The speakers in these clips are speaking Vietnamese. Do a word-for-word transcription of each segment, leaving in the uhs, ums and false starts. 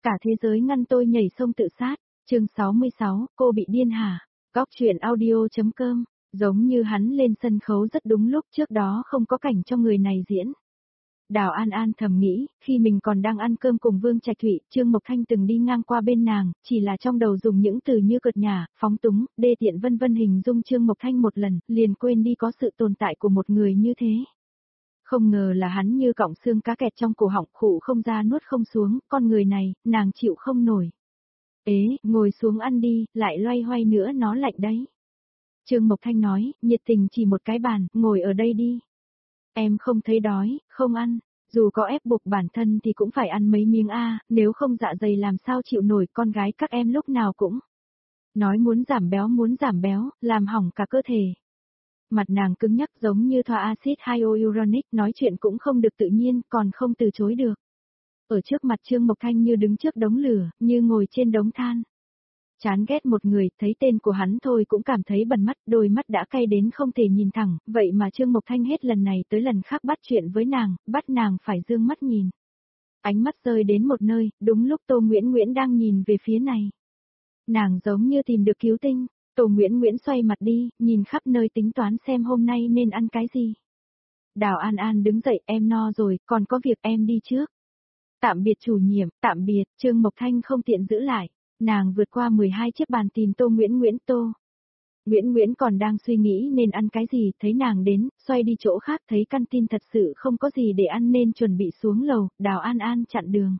cả thế giới ngăn tôi nhảy sông tự sát. Chương sáu mươi sáu, cô bị điên hả? Góc truyện audio.com, giống như hắn lên sân khấu rất đúng lúc, trước đó không có cảnh cho người này diễn. Đào An An thầm nghĩ, khi mình còn đang ăn cơm cùng Vương Trạch Thụy, Trương Mộc Thanh từng đi ngang qua bên nàng, chỉ là trong đầu dùng những từ như cợt nhả, phóng túng, đê tiện vân vân hình dung Trương Mộc Thanh một lần, liền quên đi có sự tồn tại của một người như thế. Không ngờ là hắn như cọng xương cá kẹt trong cổ họng, khụ không ra nuốt không xuống, con người này, nàng chịu không nổi. Ế, ngồi xuống ăn đi, lại loay hoay nữa nó lạnh đấy. Trương Mộc Thanh nói, nhiệt tình chỉ một cái bàn, ngồi ở đây đi. Em không thấy đói, không ăn, dù có ép buộc bản thân thì cũng phải ăn mấy miếng a, nếu không dạ dày làm sao chịu nổi, con gái các em lúc nào cũng nói muốn giảm béo muốn giảm béo, làm hỏng cả cơ thể. Mặt nàng cứng nhắc giống như thoa axit hyaluronic, nói chuyện cũng không được tự nhiên, còn không từ chối được. Ở trước mặt Trương Mộc Thanh như đứng trước đống lửa, như ngồi trên đống than. Chán ghét một người, thấy tên của hắn thôi cũng cảm thấy bẩn mắt, đôi mắt đã cay đến không thể nhìn thẳng, vậy mà Trương Mộc Thanh hết lần này tới lần khác bắt chuyện với nàng, bắt nàng phải dương mắt nhìn. Ánh mắt rơi đến một nơi, đúng lúc Tô Nguyễn Nguyễn đang nhìn về phía này. Nàng giống như tìm được cứu tinh, Tô Nguyễn Nguyễn xoay mặt đi, nhìn khắp nơi tính toán xem hôm nay nên ăn cái gì. Đào An An đứng dậy, em no rồi, còn có việc em đi trước. Tạm biệt chủ nhiệm, tạm biệt, Trương Mộc Thanh không tiện giữ lại. Nàng vượt qua mười hai chiếc bàn tìm Tô Nguyễn Nguyễn. Tô Nguyễn Nguyễn còn đang suy nghĩ nên ăn cái gì, thấy nàng đến, xoay đi chỗ khác, thấy căn tin thật sự không có gì để ăn nên chuẩn bị xuống lầu. Đào An An chặn đường.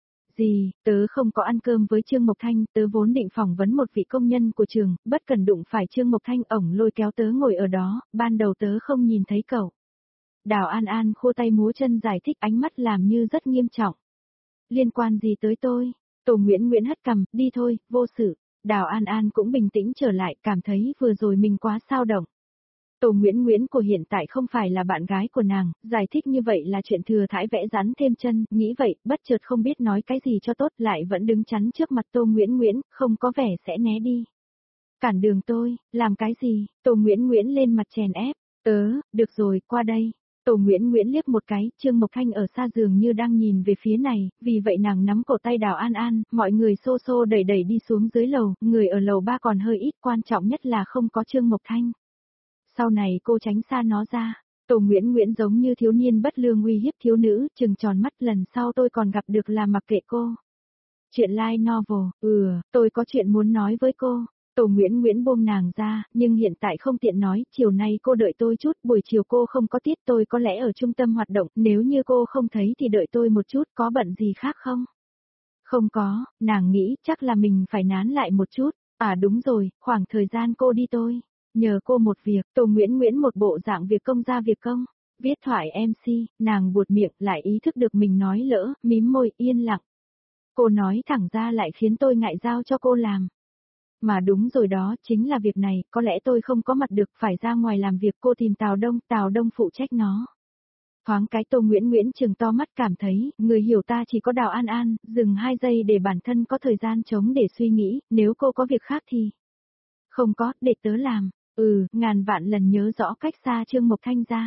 Gì, tớ không có ăn cơm với Trương Mộc Thanh, tớ vốn định phỏng vấn một vị công nhân của trường, bất cần đụng phải Trương Mộc Thanh, ổng lôi kéo tớ ngồi ở đó, ban đầu tớ không nhìn thấy cậu. Đào An An khô tay múa chân giải thích, ánh mắt làm như rất nghiêm trọng. Liên quan gì tới tôi? Tô Nguyễn Nguyễn hất cằm, đi thôi, vô sự. Đào An An cũng bình tĩnh trở lại, cảm thấy vừa rồi mình quá xao động. Tô Nguyễn Nguyễn của hiện tại không phải là bạn gái của nàng, giải thích như vậy là chuyện thừa thãi vẽ rắn thêm chân, nghĩ vậy, bất chợt không biết nói cái gì cho tốt, lại vẫn đứng chắn trước mặt Tô Nguyễn Nguyễn, không có vẻ sẽ né đi. Cản đường tôi, làm cái gì? Tô Nguyễn Nguyễn lên mặt chèn ép, tớ, được rồi, qua đây. Tô Nguyễn Nguyễn liếc một cái, Trương Mộc Thanh ở xa giường như đang nhìn về phía này, vì vậy nàng nắm cổ tay Đào An An, mọi người xô xô đẩy đẩy đi xuống dưới lầu, người ở lầu ba còn hơi ít, quan trọng nhất là không có Trương Mộc Thanh. Sau này cô tránh xa nó ra. Tô Nguyễn Nguyễn giống như thiếu niên bất lương uy hiếp thiếu nữ, trừng tròn mắt, lần sau tôi còn gặp được là mặc kệ cô. Chuyện light novel, ừ, tôi có chuyện muốn nói với cô. Tô Nguyễn Nguyễn buông nàng ra, nhưng hiện tại không tiện nói, chiều nay cô đợi tôi chút, buổi chiều cô không có tiết, tôi có lẽ ở trung tâm hoạt động, nếu như cô không thấy thì đợi tôi một chút, có bận gì khác không? Không có, nàng nghĩ chắc là mình phải nán lại một chút, à đúng rồi, khoảng thời gian cô đi tôi nhờ cô một việc. Tô Nguyễn Nguyễn một bộ dạng việc công ra việc công, viết thoại em xê, nàng buột miệng, lại ý thức được mình nói lỡ, mím môi, yên lặng. Cô nói thẳng ra lại khiến tôi ngại giao cho cô làm. Mà đúng rồi đó, chính là việc này, có lẽ tôi không có mặt được, phải ra ngoài làm việc, cô tìm Tào Đông, Tào Đông phụ trách nó. Thoáng cái Tô Nguyễn Nguyễn trừng to mắt, cảm thấy, người hiểu ta chỉ có Đào An An, dừng hai giây để bản thân có thời gian trống để suy nghĩ, nếu cô có việc khác thì... Không có, để tớ làm. Ừ, ngàn vạn lần nhớ rõ cách xa Trương Mộc Thanh ra.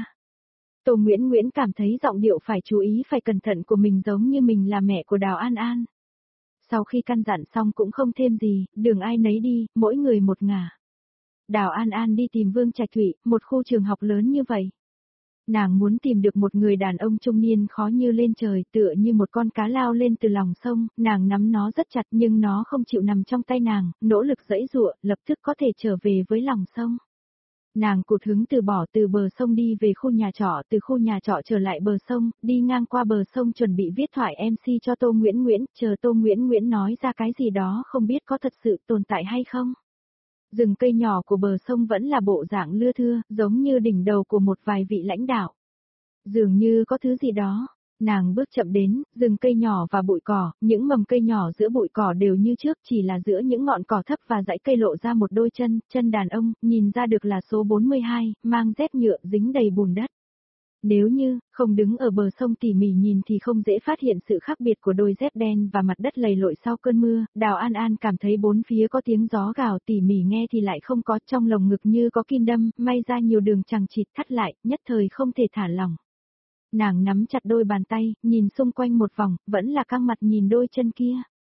Tô Nguyễn Nguyễn cảm thấy giọng điệu phải chú ý, phải cẩn thận của mình giống như mình là mẹ của Đào An An. Sau khi căn dặn xong cũng không thêm gì, đường ai nấy đi, mỗi người một ngả. Đào An An đi tìm Vương Trạch Thụy, một khu trường học lớn như vậy. Nàng muốn tìm được một người đàn ông trung niên khó như lên trời, tựa như một con cá lao lên từ lòng sông, nàng nắm nó rất chặt nhưng nó không chịu nằm trong tay nàng, nỗ lực giãy giụa, lập tức có thể trở về với lòng sông. Nàng cụt hứng từ bỏ từ bờ sông đi về khu nhà trọ, từ khu nhà trọ trở lại bờ sông, đi ngang qua bờ sông chuẩn bị viết thoại em xê cho Tô Nguyễn Nguyễn, chờ Tô Nguyễn Nguyễn nói ra cái gì đó không biết có thật sự tồn tại hay không. Rừng cây nhỏ của bờ sông vẫn là bộ dạng lưa thưa, giống như đỉnh đầu của một vài vị lãnh đạo. Dường như có thứ gì đó. Nàng bước chậm đến, rừng cây nhỏ và bụi cỏ, những mầm cây nhỏ giữa bụi cỏ đều như trước, chỉ là giữa những ngọn cỏ thấp và dãy cây lộ ra một đôi chân, chân đàn ông, nhìn ra được là số bốn mươi hai, mang dép nhựa dính đầy bùn đất. Nếu như, không đứng ở bờ sông tỉ mỉ nhìn thì không dễ phát hiện sự khác biệt của đôi dép đen và mặt đất lầy lội sau cơn mưa. Đào An An cảm thấy bốn phía có tiếng gió gào, tỉ mỉ nghe thì lại không có, trong lồng ngực như có kim đâm, may ra nhiều đường chằng chịt thắt lại, nhất thời không thể thả lỏng. Nàng nắm chặt đôi bàn tay, nhìn xung quanh một vòng, vẫn là căng mặt nhìn đôi chân kia.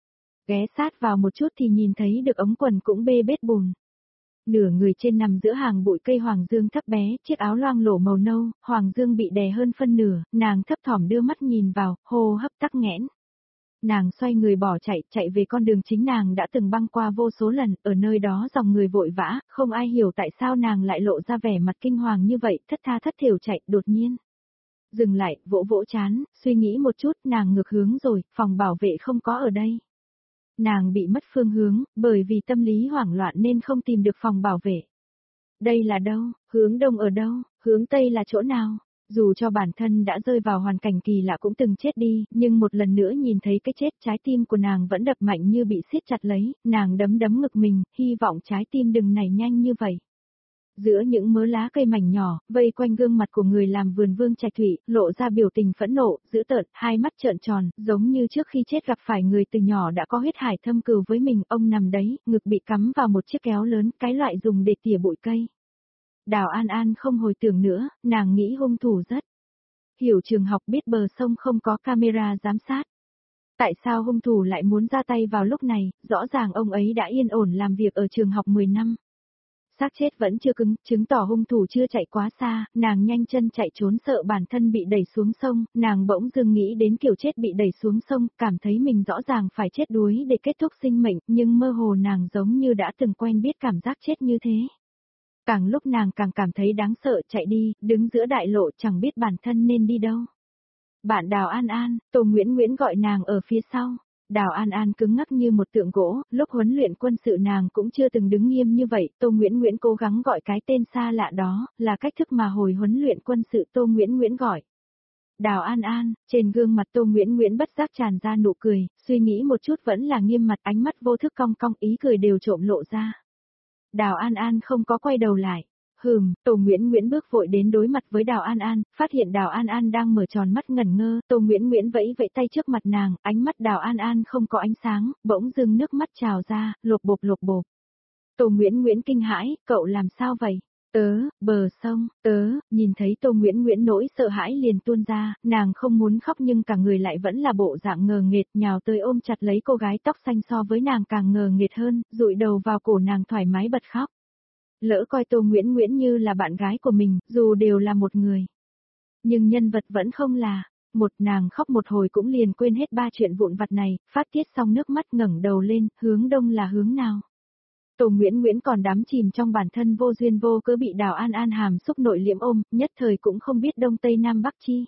Ghé sát vào một chút thì nhìn thấy được ống quần cũng bê bết bùn. Nửa người trên nằm giữa hàng bụi cây hoàng dương thấp bé, chiếc áo loang lổ màu nâu, hoàng dương bị đè hơn phân nửa, nàng thấp thỏm đưa mắt nhìn vào, hô hấp tắc nghẽn. Nàng xoay người bỏ chạy, chạy về con đường chính nàng đã từng băng qua vô số lần, ở nơi đó dòng người vội vã, không ai hiểu tại sao nàng lại lộ ra vẻ mặt kinh hoàng như vậy, thất tha thất thểu chạy, đột nhiên. Dừng lại, vỗ vỗ chán, suy nghĩ một chút, nàng ngược hướng rồi, phòng bảo vệ không có ở đây. Nàng bị mất phương hướng, bởi vì tâm lý hoảng loạn nên không tìm được phòng bảo vệ. Đây là đâu, hướng đông ở đâu, hướng tây là chỗ nào? Dù cho bản thân đã rơi vào hoàn cảnh kỳ lạ cũng từng chết đi, nhưng một lần nữa nhìn thấy cái chết, trái tim của nàng vẫn đập mạnh như bị siết chặt lấy, nàng đấm đấm ngực mình, hy vọng trái tim đừng nảy nhanh như vậy. Giữa những mớ lá cây mảnh nhỏ, vây quanh gương mặt của người làm vườn Vương Trạch Thủy, lộ ra biểu tình phẫn nộ, dữ tợn, hai mắt trợn tròn, giống như trước khi chết gặp phải người từ nhỏ đã có huyết hải thâm cừu với mình, ông nằm đấy, ngực bị cắm vào một chiếc kéo lớn, cái loại dùng để tỉa bụi cây. Đào An An không hồi tưởng nữa, nàng nghĩ hung thủ rất hiểu trường học, biết bờ sông không có camera giám sát. Tại sao hung thủ lại muốn ra tay vào lúc này, rõ ràng ông ấy đã yên ổn làm việc ở trường học mười năm. Xác chết vẫn chưa cứng, chứng tỏ hung thủ chưa chạy quá xa, nàng nhanh chân chạy trốn sợ bản thân bị đẩy xuống sông, nàng bỗng dưng nghĩ đến kiểu chết bị đẩy xuống sông, cảm thấy mình rõ ràng phải chết đuối để kết thúc sinh mệnh, nhưng mơ hồ nàng giống như đã từng quen biết cảm giác chết như thế. Càng lúc nàng càng cảm thấy đáng sợ, chạy đi, đứng giữa đại lộ chẳng biết bản thân nên đi đâu. Bạn Đào An An, Tô Nguyễn Nguyễn gọi nàng ở phía sau. Đào An An cứng ngắc như một tượng gỗ, lúc huấn luyện quân sự nàng cũng chưa từng đứng nghiêm như vậy, Tô Nguyễn Nguyễn cố gắng gọi cái tên xa lạ đó, là cách thức mà hồi huấn luyện quân sự Tô Nguyễn Nguyễn gọi. Đào An An, trên gương mặt Tô Nguyễn Nguyễn bất giác tràn ra nụ cười, suy nghĩ một chút vẫn là nghiêm mặt, ánh mắt vô thức cong cong, ý cười đều trộm lộ ra. Đào An An không có quay đầu lại. Hừm, Tô Nguyễn Nguyễn bước vội đến đối mặt với Đào An An, phát hiện Đào An An đang mở tròn mắt ngẩn ngơ, Tô Nguyễn Nguyễn vẫy vẫy tay trước mặt nàng, ánh mắt Đào An An không có ánh sáng, bỗng dưng nước mắt trào ra, lột bột lột bột. Tô Nguyễn Nguyễn kinh hãi, cậu làm sao vậy? Tớ, bờ sông, tớ, nhìn thấy Tô Nguyễn Nguyễn nỗi sợ hãi liền tuôn ra, nàng không muốn khóc nhưng cả người lại vẫn là bộ dạng ngờ nghệch, nhào tới ôm chặt lấy cô gái tóc xanh so với nàng càng ngờ nghệch hơn, dụi đầu vào cổ nàng thoải mái bật khóc. Lỡ coi Tô Nguyễn Nguyễn như là bạn gái của mình, dù đều là một người. Nhưng nhân vật vẫn không là, một nàng khóc một hồi cũng liền quên hết ba chuyện vụn vặt này, phát tiết xong nước mắt ngẩng đầu lên, hướng đông là hướng nào. Tô Nguyễn Nguyễn còn đắm chìm trong bản thân vô duyên vô cớ bị Đào An An hàm xúc nội liễm ôm, nhất thời cũng không biết đông tây nam bắc chi.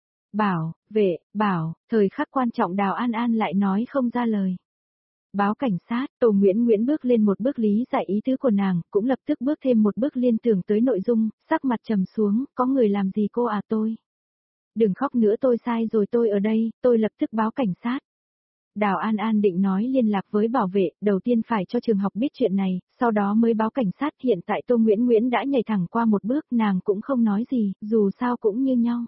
Bảo, vệ, bảo, thời khắc quan trọng Đào An An lại nói không ra lời. Báo cảnh sát, Tô Nguyễn Nguyễn bước lên một bước lý giải ý tứ của nàng, cũng lập tức bước thêm một bước liên tưởng tới nội dung, sắc mặt trầm xuống, có người làm gì cô à tôi. Đừng khóc nữa, tôi sai rồi, tôi ở đây, tôi lập tức báo cảnh sát. Đào An An định nói liên lạc với bảo vệ, đầu tiên phải cho trường học biết chuyện này, sau đó mới báo cảnh sát, hiện tại Tô Nguyễn Nguyễn đã nhảy thẳng qua một bước, nàng cũng không nói gì, dù sao cũng như nhau.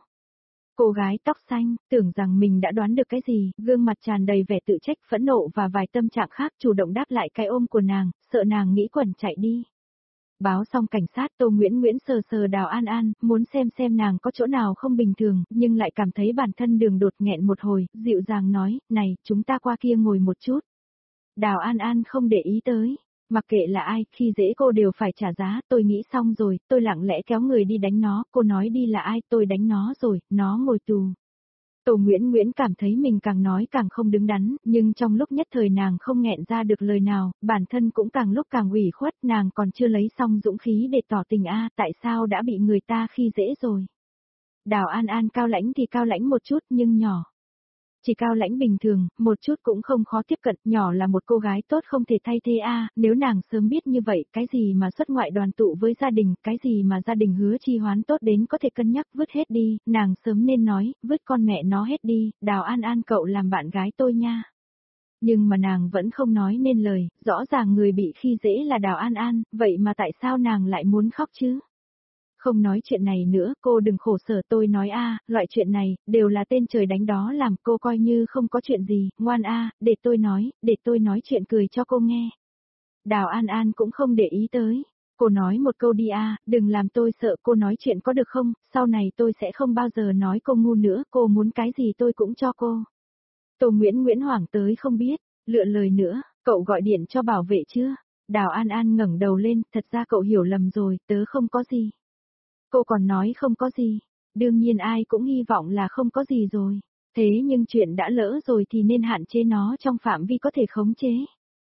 Cô gái tóc xanh, tưởng rằng mình đã đoán được cái gì, gương mặt tràn đầy vẻ tự trách, phẫn nộ và vài tâm trạng khác, chủ động đáp lại cái ôm của nàng, sợ nàng nghĩ quẩn chạy đi. Báo xong cảnh sát, Tô Nguyễn Nguyễn sờ sờ Đào An An, muốn xem xem nàng có chỗ nào không bình thường, nhưng lại cảm thấy bản thân đường đột nghẹn một hồi, dịu dàng nói, này, chúng ta qua kia ngồi một chút. Đào An An không để ý tới. Mặc kệ là ai, khi dễ cô đều phải trả giá, tôi nghĩ xong rồi, tôi lặng lẽ kéo người đi đánh nó, cô nói đi là ai, tôi đánh nó rồi, nó ngồi tù. Tô Nguyễn Nguyễn cảm thấy mình càng nói càng không đứng đắn, nhưng trong lúc nhất thời nàng không nghẹn ra được lời nào, bản thân cũng càng lúc càng ủy khuất, nàng còn chưa lấy xong dũng khí để tỏ tình a, tại sao đã bị người ta khi dễ rồi. Đào An An cao lãnh thì cao lãnh một chút nhưng nhỏ. Chỉ cao lãnh bình thường, một chút cũng không khó tiếp cận, nhỏ là một cô gái tốt không thể thay thế a, nếu nàng sớm biết như vậy, cái gì mà xuất ngoại đoàn tụ với gia đình, cái gì mà gia đình hứa chi hoán tốt đến có thể cân nhắc vứt hết đi, nàng sớm nên nói, vứt con mẹ nó hết đi, Đào An An cậu làm bạn gái tôi nha. Nhưng mà nàng vẫn không nói nên lời, rõ ràng người bị khi dễ là Đào An An, vậy mà tại sao nàng lại muốn khóc chứ? Không nói chuyện này nữa, cô đừng khổ sở, tôi nói a, loại chuyện này, đều là tên trời đánh đó làm, cô coi như không có chuyện gì, ngoan a, để tôi nói, để tôi nói chuyện cười cho cô nghe. Đào An An cũng không để ý tới, cô nói một câu đi a, đừng làm tôi sợ, cô nói chuyện có được không, sau này tôi sẽ không bao giờ nói cô ngu nữa, cô muốn cái gì tôi cũng cho cô. Tô Nguyễn Nguyễn hoảng tới không biết. Lựa lời nữa, cậu gọi điện cho bảo vệ chưa? Đào An An ngẩng đầu lên, thật ra cậu hiểu lầm rồi, tớ không có gì. Cô còn nói không có gì. Đương nhiên ai cũng hy vọng là không có gì rồi. Thế nhưng chuyện đã lỡ rồi thì nên hạn chế nó trong phạm vi có thể khống chế.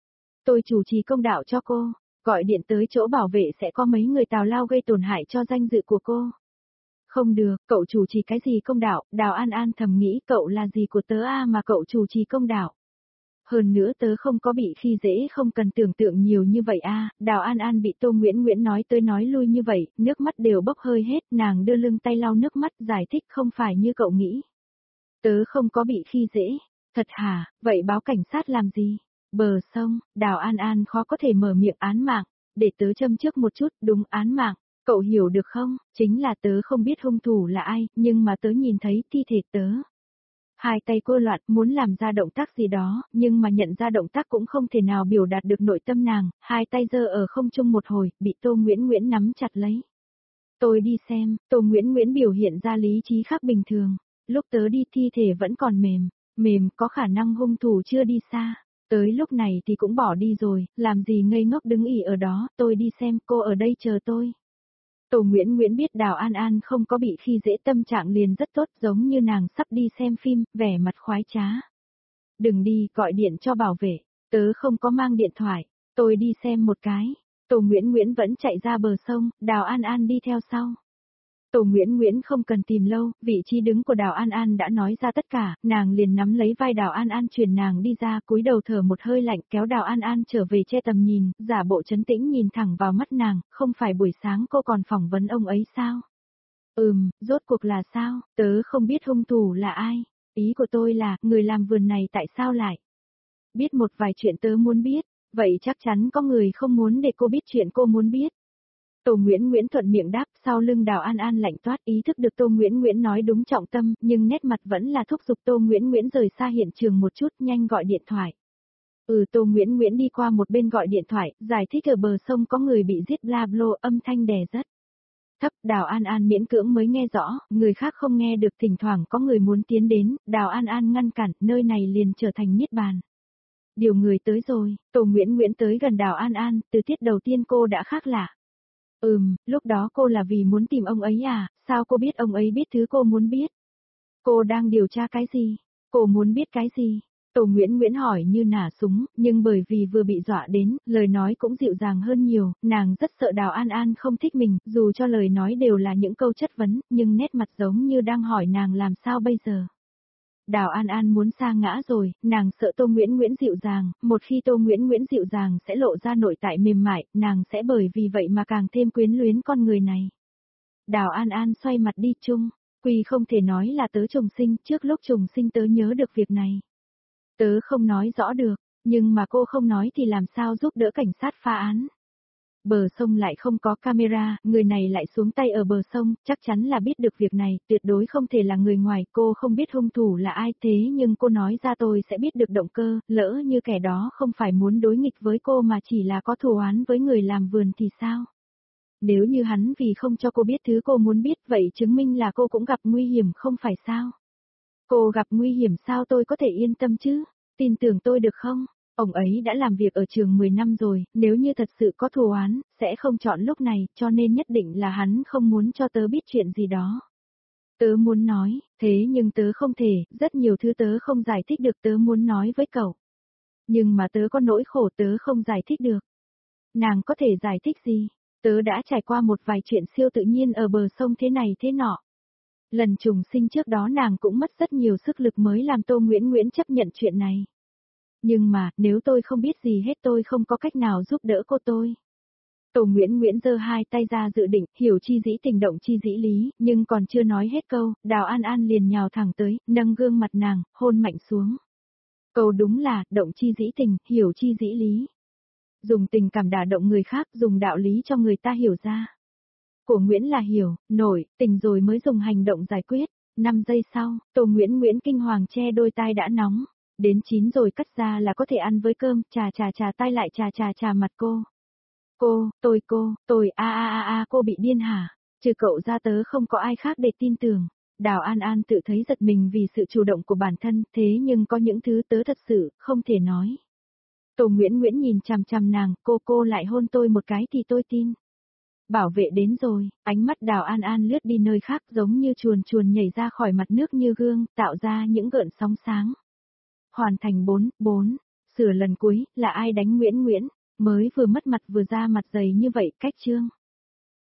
Tôi chủ trì công đạo cho cô, gọi điện tới chỗ bảo vệ sẽ có mấy người tào lao gây tổn hại cho danh dự của cô. Không được, cậu chủ trì cái gì công đạo, Đào An An thầm nghĩ cậu là gì của tớ à mà cậu chủ trì công đạo. Hơn nữa tớ không có bị khi dễ không cần tưởng tượng nhiều như vậy à, Đào An An bị Tô Nguyễn Nguyễn nói tới nói lui như vậy, nước mắt đều bốc hơi hết, nàng đưa lưng tay lau nước mắt giải thích không phải như cậu nghĩ. Tớ không có bị khi dễ, thật hả, vậy báo cảnh sát làm gì? Bờ sông, Đào An An khó có thể mở miệng án mạng, để tớ châm trước một chút, đúng án mạng, cậu hiểu được không, chính là tớ không biết hung thủ là ai, nhưng mà tớ nhìn thấy thi thể tớ. Hai tay cô loạn muốn làm ra động tác gì đó, nhưng mà nhận ra động tác cũng không thể nào biểu đạt được nội tâm nàng, hai tay giơ ở không trung một hồi, bị Tô Nguyễn Nguyễn nắm chặt lấy. Tôi đi xem, Tô Nguyễn Nguyễn biểu hiện ra lý trí khác bình thường, lúc tớ đi thi thể vẫn còn mềm, mềm có khả năng hung thủ chưa đi xa, tới lúc này thì cũng bỏ đi rồi, làm gì ngây ngốc đứng ỉ ở đó, tôi đi xem cô ở đây chờ tôi. Tô Nguyễn Nguyễn biết Đào An An không có bị khi dễ tâm trạng liền rất tốt giống như nàng sắp đi xem phim, vẻ mặt khoái trá. Đừng đi, gọi điện cho bảo vệ, tớ không có mang điện thoại, tôi đi xem một cái. Tô Nguyễn Nguyễn vẫn chạy ra bờ sông, Đào An An đi theo sau. Tô Nguyễn Nguyễn không cần tìm lâu, vị trí đứng của Đào An An đã nói ra tất cả, nàng liền nắm lấy vai Đào An An truyền nàng đi ra, cúi đầu thở một hơi lạnh kéo Đào An An trở về che tầm nhìn, giả bộ trấn tĩnh nhìn thẳng vào mắt nàng, không phải buổi sáng cô còn phỏng vấn ông ấy sao? Ừm, rốt cuộc là sao, tớ không biết hung thủ là ai, ý của tôi là, người làm vườn này tại sao lại? Biết một vài chuyện tớ muốn biết, vậy chắc chắn có người không muốn để cô biết chuyện cô muốn biết. Tô Nguyễn Nguyễn thuận miệng đáp, sau lưng Đào An An lạnh toát ý thức được Tô Nguyễn Nguyễn nói đúng trọng tâm, nhưng nét mặt vẫn là thúc giục Tô Nguyễn Nguyễn rời xa hiện trường một chút, nhanh gọi điện thoại. Ừ Tô Nguyễn Nguyễn đi qua một bên gọi điện thoại, giải thích ở bờ sông có người bị giết bla blo âm thanh đè rất thấp, Đào An An miễn cưỡng mới nghe rõ, người khác không nghe được thỉnh thoảng có người muốn tiến đến, Đào An An ngăn cản, nơi này liền trở thành niết bàn. Điều người tới rồi, Tô Nguyễn Nguyễn tới gần Đào An An, từ tiết đầu tiên cô đã khác lạ. Ừm, lúc đó cô là vì muốn tìm ông ấy à, sao cô biết ông ấy biết thứ cô muốn biết? Cô đang điều tra cái gì? Cô muốn biết cái gì? Tô Nguyễn Nguyễn hỏi như nả súng, nhưng bởi vì vừa bị dọa đến, lời nói cũng dịu dàng hơn nhiều, nàng rất sợ Đào An An không thích mình, dù cho lời nói đều là những câu chất vấn, nhưng nét mặt giống như đang hỏi nàng làm sao bây giờ. Đào An An muốn sa ngã rồi, nàng sợ Tô Nguyễn Nguyễn dịu dàng, một khi Tô Nguyễn Nguyễn dịu dàng sẽ lộ ra nội tại mềm mại, nàng sẽ bởi vì vậy mà càng thêm quyến luyến con người này. Đào An An xoay mặt đi chung, Quy không thể nói là tớ trùng sinh, trước lúc trùng sinh tớ nhớ được việc này. Tớ không nói rõ được, nhưng mà cô không nói thì làm sao giúp đỡ cảnh sát phá án. Bờ sông lại không có camera, người này lại xuống tay ở bờ sông, chắc chắn là biết được việc này, tuyệt đối không thể là người ngoài, cô không biết hung thủ là ai thế nhưng cô nói ra tôi sẽ biết được động cơ, lỡ như kẻ đó không phải muốn đối nghịch với cô mà chỉ là có thù oán với người làm vườn thì sao? Nếu như hắn vì không cho cô biết thứ cô muốn biết vậy chứng minh là cô cũng gặp nguy hiểm không phải sao? Cô gặp nguy hiểm sao tôi có thể yên tâm chứ? Tin tưởng tôi được không? Ông ấy đã làm việc ở trường mười năm rồi, nếu như thật sự có thù oán, sẽ không chọn lúc này, cho nên nhất định là hắn không muốn cho tớ biết chuyện gì đó. Tớ muốn nói, thế nhưng tớ không thể, rất nhiều thứ tớ không giải thích được tớ muốn nói với cậu. Nhưng mà tớ có nỗi khổ tớ không giải thích được. Nàng có thể giải thích gì? Tớ đã trải qua một vài chuyện siêu tự nhiên ở bờ sông thế này thế nọ. Lần trùng sinh trước đó nàng cũng mất rất nhiều sức lực mới làm Tô Nguyễn Nguyễn chấp nhận chuyện này. Nhưng mà, nếu tôi không biết gì hết tôi không có cách nào giúp đỡ cô tôi. Tô Nguyễn Nguyễn giơ hai tay ra dự định, hiểu chi dĩ tình động chi dĩ lý, nhưng còn chưa nói hết câu, Đào An An liền nhào thẳng tới, nâng gương mặt nàng, hôn mạnh xuống. Câu đúng là, động chi dĩ tình, hiểu chi dĩ lý. Dùng tình cảm đả động người khác, dùng đạo lý cho người ta hiểu ra. Của Nguyễn là hiểu, nổi, tình rồi mới dùng hành động giải quyết. Năm giây sau, Tô Nguyễn Nguyễn kinh hoàng che đôi tai đã nóng. Đến chín rồi cắt ra là có thể ăn với cơm, trà trà trà tay lại trà trà trà mặt cô. Cô, tôi cô, tôi a a a a cô bị điên hả? Trừ cậu ra tớ không có ai khác để tin tưởng. Đào An An tự thấy giật mình vì sự chủ động của bản thân, thế nhưng có những thứ tớ thật sự không thể nói. Tô Nguyễn Nguyễn nhìn chằm chằm nàng, cô cô lại hôn tôi một cái thì tôi tin. Bảo vệ đến rồi, ánh mắt Đào An An lướt đi nơi khác giống như chuồn chuồn nhảy ra khỏi mặt nước như gương, tạo ra những gợn sóng sáng. Hoàn thành bốn, bốn, sửa lần cuối, là ai đánh Nguyễn Nguyễn, mới vừa mất mặt vừa ra mặt dày như vậy, cách chương.